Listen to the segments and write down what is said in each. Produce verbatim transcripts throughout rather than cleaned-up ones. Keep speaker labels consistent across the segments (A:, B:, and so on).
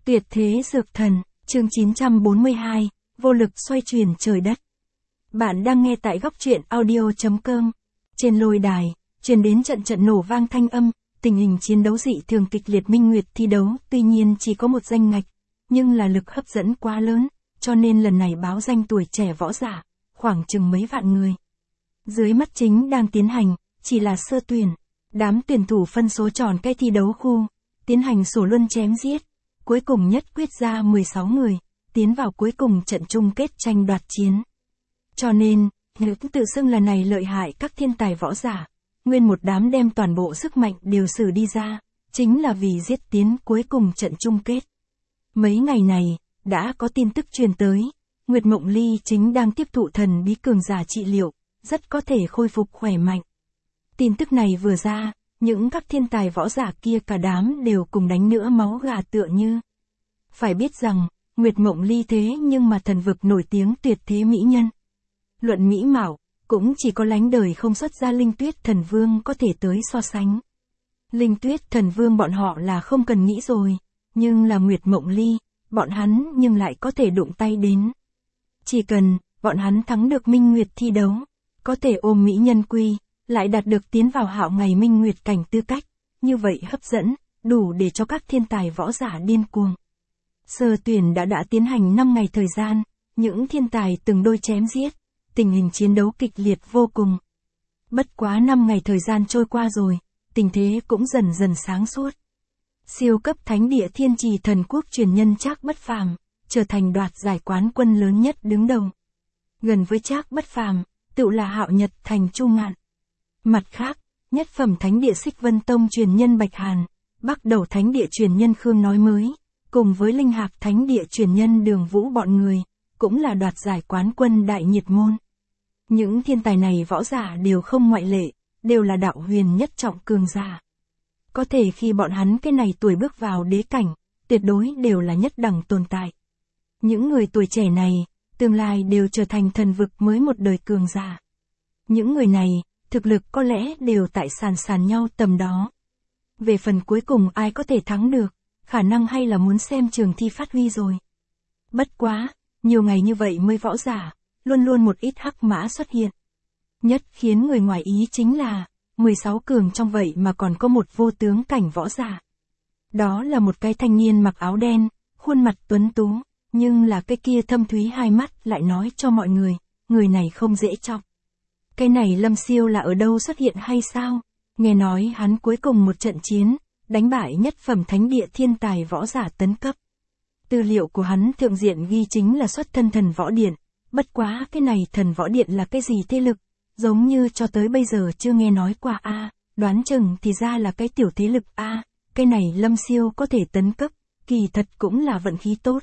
A: Tuyệt thế dược thần, chương chín trăm bốn mươi hai, vô lực xoay chuyển trời đất. Bạn đang nghe tại góc truyện audio chấm com. Trên lôi đài, truyền đến trận trận nổ vang thanh âm, tình hình chiến đấu dị thường kịch liệt. Minh Nguyệt thi đấu tuy nhiên chỉ có một danh ngạch, nhưng là lực hấp dẫn quá lớn, cho nên lần này báo danh tuổi trẻ võ giả, khoảng chừng mấy vạn người. Dưới mắt chính đang tiến hành, chỉ là sơ tuyển, đám tuyển thủ phân số tròn cái thi đấu khu, tiến hành sổ luân chém giết, cuối cùng nhất quyết ra mười sáu người, tiến vào cuối cùng trận chung kết tranh đoạt chiến. Cho nên, nữ tự xưng là này lợi hại các thiên tài võ giả, nguyên một đám đem toàn bộ sức mạnh đều sử đi ra, chính là vì giết tiến cuối cùng trận chung kết. Mấy ngày này, đã có tin tức truyền tới, Nguyệt Mộng Ly chính đang tiếp thụ thần bí cường giả trị liệu, rất có thể khôi phục khỏe mạnh. Tin tức này vừa ra, những các thiên tài võ giả kia cả đám đều cùng đánh nữa máu gà tựa như. Phải biết rằng, Nguyệt Mộng Ly thế nhưng mà thần vực nổi tiếng tuyệt thế mỹ nhân. Luận mỹ mạo, cũng chỉ có lánh đời không xuất ra Linh Tuyết Thần Vương có thể tới so sánh. Linh Tuyết Thần Vương bọn họ là không cần nghĩ rồi, nhưng là Nguyệt Mộng Ly, bọn hắn nhưng lại có thể đụng tay đến. Chỉ cần, bọn hắn thắng được Minh Nguyệt thi đấu, có thể ôm mỹ nhân quy, lại đạt được tiến vào hạo ngày Minh Nguyệt cảnh tư cách, như vậy hấp dẫn, đủ để cho các thiên tài võ giả điên cuồng. Sơ tuyển đã đã tiến hành năm ngày thời gian, những thiên tài từng đôi chém giết, tình hình chiến đấu kịch liệt vô cùng. Bất quá năm ngày thời gian trôi qua rồi, tình thế cũng dần dần sáng suốt. Siêu cấp thánh địa Thiên Trì Thần Quốc truyền nhân Trác Bất Phàm, trở thành đoạt giải quán quân lớn nhất đứng đầu. Gần với Trác Bất Phàm, tự là Hạo Nhật Thành Chu Ngạn. Mặt khác, nhất phẩm thánh địa Xích Vân Tông truyền nhân Bạch Hàn, Bắc Đầu thánh địa truyền nhân Khương Nói Mới, cùng với Linh Hạc thánh địa truyền nhân Đường Vũ bọn người, cũng là đoạt giải quán quân đại nhiệt môn. Những thiên tài này võ giả đều không ngoại lệ, đều là đạo huyền nhất trọng cường giả. Có thể khi bọn hắn cái này tuổi bước vào đế cảnh, tuyệt đối đều là nhất đẳng tồn tại. Những người tuổi trẻ này, tương lai đều trở thành thần vực mới một đời cường giả. Những người này, thực lực có lẽ đều tại sàn sàn nhau tầm đó. Về phần cuối cùng ai có thể thắng được, khả năng hay là muốn xem trường thi phát huy rồi. Bất quá, nhiều ngày như vậy mới võ giả, luôn luôn một ít hắc mã xuất hiện. Nhất khiến người ngoài ý chính là, mười sáu cường trong vậy mà còn có một vô tướng cảnh võ giả. Đó là một cái thanh niên mặc áo đen, khuôn mặt tuấn tú, nhưng là cái kia thâm thúy hai mắt lại nói cho mọi người, người này không dễ chọc. Cái này Lâm Siêu là ở đâu xuất hiện hay sao? Nghe nói hắn cuối cùng một trận chiến, đánh bại nhất phẩm thánh địa thiên tài võ giả tấn cấp. Tư liệu của hắn thượng diện ghi chính là xuất thân thần võ điện, bất quá cái này thần võ điện là cái gì thế lực, giống như cho tới bây giờ chưa nghe nói qua a, à, đoán chừng thì ra là cái tiểu thế lực a, à, cái này Lâm Siêu có thể tấn cấp, kỳ thật cũng là vận khí tốt.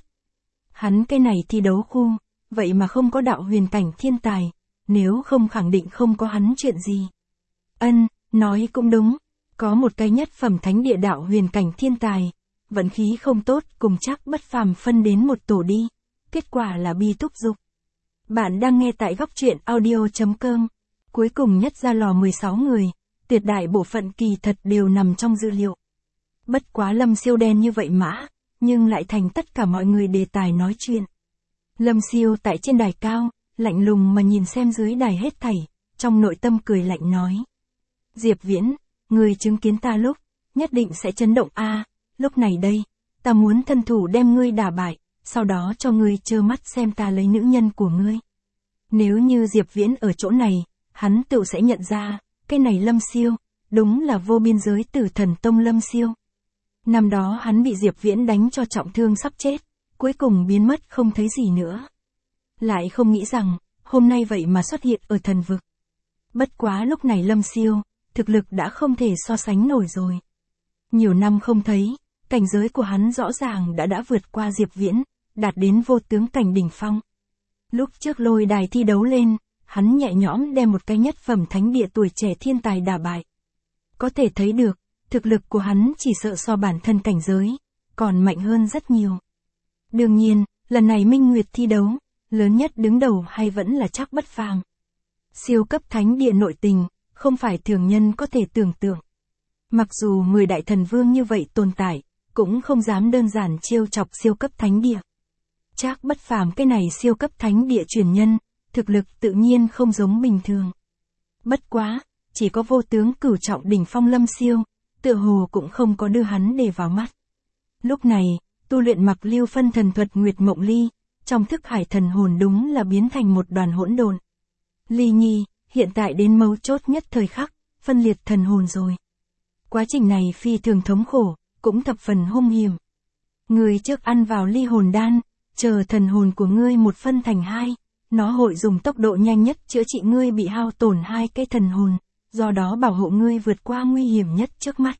A: Hắn cái này thi đấu khu, vậy mà không có đạo huyền cảnh thiên tài, nếu không khẳng định không có hắn chuyện gì. Ân, nói cũng đúng, có một cái nhất phẩm thánh địa đạo huyền cảnh thiên tài, vận khí không tốt cùng Trác Bất Phàm phân đến một tổ đi, kết quả là bi thúc dục. Bạn đang nghe tại góc truyện audio chấm com, cuối cùng nhất ra lò mười sáu người, tuyệt đại bộ phận kỳ thật đều nằm trong dữ liệu. Bất quá Lâm Siêu đen như vậy mã, nhưng lại thành tất cả mọi người đề tài nói chuyện. Lâm Siêu tại trên đài cao, lạnh lùng mà nhìn xem dưới đài hết thảy, trong nội tâm cười lạnh nói. Diệp Viễn, người chứng kiến ta lúc, nhất định sẽ chấn động a, à, lúc này đây, ta muốn thân thủ đem ngươi đả bại, sau đó cho ngươi trơ mắt xem ta lấy nữ nhân của ngươi. Nếu như Diệp Viễn ở chỗ này, hắn tự sẽ nhận ra, cái này Lâm Siêu, đúng là vô biên giới Tử Thần Tông Lâm Siêu. Năm đó hắn bị Diệp Viễn đánh cho trọng thương sắp chết, cuối cùng biến mất không thấy gì nữa. Lại không nghĩ rằng, hôm nay vậy mà xuất hiện ở thần vực. Bất quá lúc này Lâm Siêu, thực lực đã không thể so sánh nổi rồi. Nhiều năm không thấy, cảnh giới của hắn rõ ràng đã đã vượt qua Diệp Viễn, đạt đến vô tướng cảnh đỉnh phong. Lúc trước lôi đài thi đấu lên, hắn nhẹ nhõm đem một cái nhất phẩm thánh địa tuổi trẻ thiên tài đả bại. Có thể thấy được, thực lực của hắn chỉ sợ so bản thân cảnh giới, còn mạnh hơn rất nhiều. Đương nhiên, lần này Minh Nguyệt thi đấu, lớn nhất đứng đầu hay vẫn là Trác Bất Phàm. Siêu cấp thánh địa nội tình, không phải thường nhân có thể tưởng tượng. Mặc dù mười đại thần vương như vậy tồn tại, cũng không dám đơn giản trêu chọc siêu cấp thánh địa. Trác Bất Phàm cái này siêu cấp thánh địa truyền nhân, thực lực tự nhiên không giống bình thường. Bất quá, chỉ có vô tướng cửu trọng đỉnh phong lâm siêu, tựa hồ cũng không có đưa hắn để vào mắt. Lúc này, tu luyện mặc lưu phân thần thuật Nguyệt Mộng Ly, trong thức hải thần hồn đúng là biến thành một đoàn hỗn độn. Ly Nhi, hiện tại đến mấu chốt nhất thời khắc, phân liệt thần hồn rồi. Quá trình này phi thường thống khổ, cũng thập phần hung hiểm. Ngươi trước ăn vào ly hồn đan, chờ thần hồn của ngươi một phân thành hai, nó hội dùng tốc độ nhanh nhất chữa trị ngươi bị hao tổn hai cái thần hồn, do đó bảo hộ ngươi vượt qua nguy hiểm nhất trước mắt.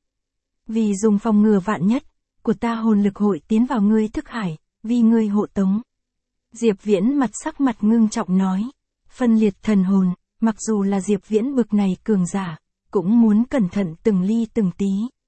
A: Vì dùng phòng ngừa vạn nhất, của ta hồn lực hội tiến vào ngươi thức hải, vì ngươi hộ tống. Diệp Viễn mặt sắc mặt ngưng trọng nói, phân liệt thần hồn, mặc dù là Diệp Viễn bực này cường giả, cũng muốn cẩn thận từng ly từng tí.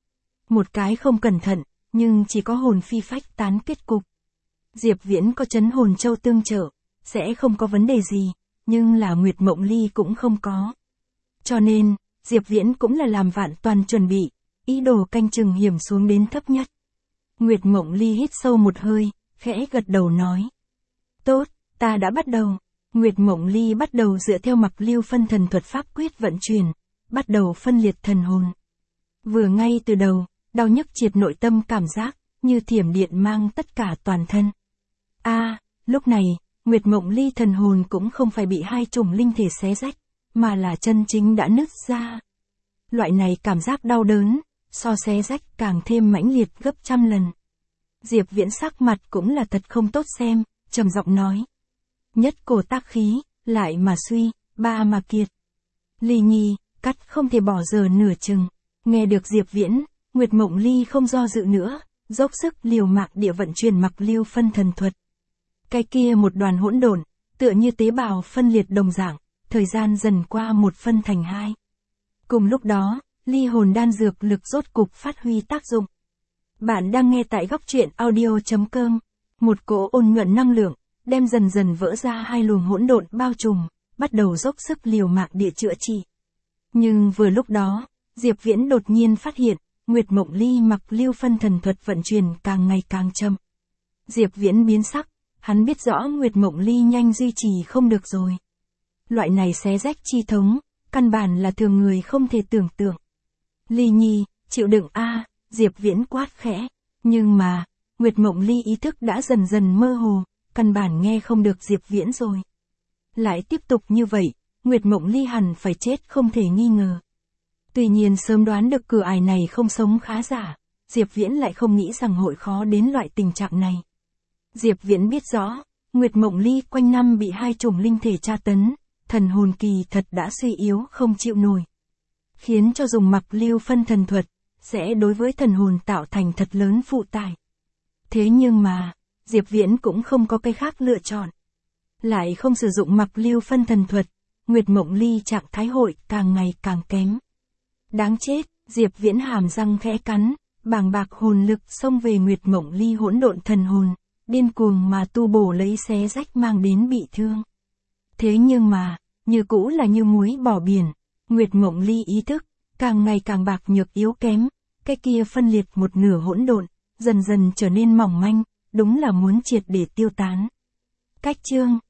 A: Một cái không cẩn thận, nhưng chỉ có hồn phi phách tán kết cục. Diệp Viễn có chấn hồn châu tương trợ, sẽ không có vấn đề gì, nhưng là Nguyệt Mộng Ly cũng không có. Cho nên, Diệp Viễn cũng là làm vạn toàn chuẩn bị, ý đồ canh chừng hiểm xuống đến thấp nhất. Nguyệt Mộng Ly hít sâu một hơi, khẽ gật đầu nói. Tốt, ta đã bắt đầu. Nguyệt Mộng Ly bắt đầu dựa theo mặc lưu phân thần thuật pháp quyết vận chuyển, bắt đầu phân liệt thần hồn. Vừa ngay từ đầu, đau nhức triệt nội tâm cảm giác, như thiểm điện mang tất cả toàn thân. A, à, lúc này, Nguyệt Mộng Ly thần hồn cũng không phải bị hai chủng linh thể xé rách, mà là chân chính đã nứt ra. Loại này cảm giác đau đớn, so xé rách càng thêm mãnh liệt gấp trăm lần. Diệp Viễn sắc mặt cũng là thật không tốt xem, trầm giọng nói. Nhất cổ tác khí, lại mà suy, ba mà kiệt. Ly Nhi, cắt không thể bỏ giờ nửa chừng. Nghe được Diệp Viễn, Nguyệt Mộng Ly không do dự nữa, dốc sức liều mạng địa vận chuyển mặc lưu phân thần thuật. Cái kia một đoàn hỗn độn, tựa như tế bào phân liệt đồng dạng, thời gian dần qua một phân thành hai. Cùng lúc đó, ly hồn đan dược lực rốt cục phát huy tác dụng. Bạn đang nghe tại góc truyện audio chấm com, một cỗ ôn nhuận năng lượng, đem dần dần vỡ ra hai luồng hỗn độn bao trùm, bắt đầu dốc sức liều mạng địa chữa trị. Nhưng vừa lúc đó, Diệp Viễn đột nhiên phát hiện, Nguyệt Mộng Ly mặc lưu phân thần thuật vận chuyển càng ngày càng chậm. Diệp Viễn biến sắc, hắn biết rõ Nguyệt Mộng Ly nhanh duy trì không được rồi. Loại này xé rách chi thống, căn bản là thường người không thể tưởng tượng. Ly Nhi, chịu đựng a, Diệp Viễn quát khẽ, nhưng mà, Nguyệt Mộng Ly ý thức đã dần dần mơ hồ, căn bản nghe không được Diệp Viễn rồi. Lại tiếp tục như vậy, Nguyệt Mộng Ly hẳn phải chết không thể nghi ngờ. Tuy nhiên sớm đoán được cửa ải này không sống khá giả, Diệp Viễn lại không nghĩ rằng hội khó đến loại tình trạng này. Diệp Viễn biết rõ, Nguyệt Mộng Ly quanh năm bị hai chủng linh thể tra tấn, thần hồn kỳ thật đã suy yếu không chịu nổi. Khiến cho dùng mặc lưu phân thần thuật, sẽ đối với thần hồn tạo thành thật lớn phụ tải. Thế nhưng mà, Diệp Viễn cũng không có cái khác lựa chọn. Lại không sử dụng mặc lưu phân thần thuật, Nguyệt Mộng Ly trạng thái hội càng ngày càng kém. Đáng chết, Diệp Viễn hàm răng khẽ cắn, bàng bạc hồn lực xông về Nguyệt Mộng Ly hỗn độn thần hồn, điên cuồng mà tu bổ lấy xé rách mang đến bị thương. Thế nhưng mà, như cũ là như muối bỏ biển, Nguyệt Mộng Ly ý thức, càng ngày càng bạc nhược yếu kém, cái kia phân liệt một nửa hỗn độn, dần dần trở nên mỏng manh, đúng là muốn triệt để tiêu tán. Cách chương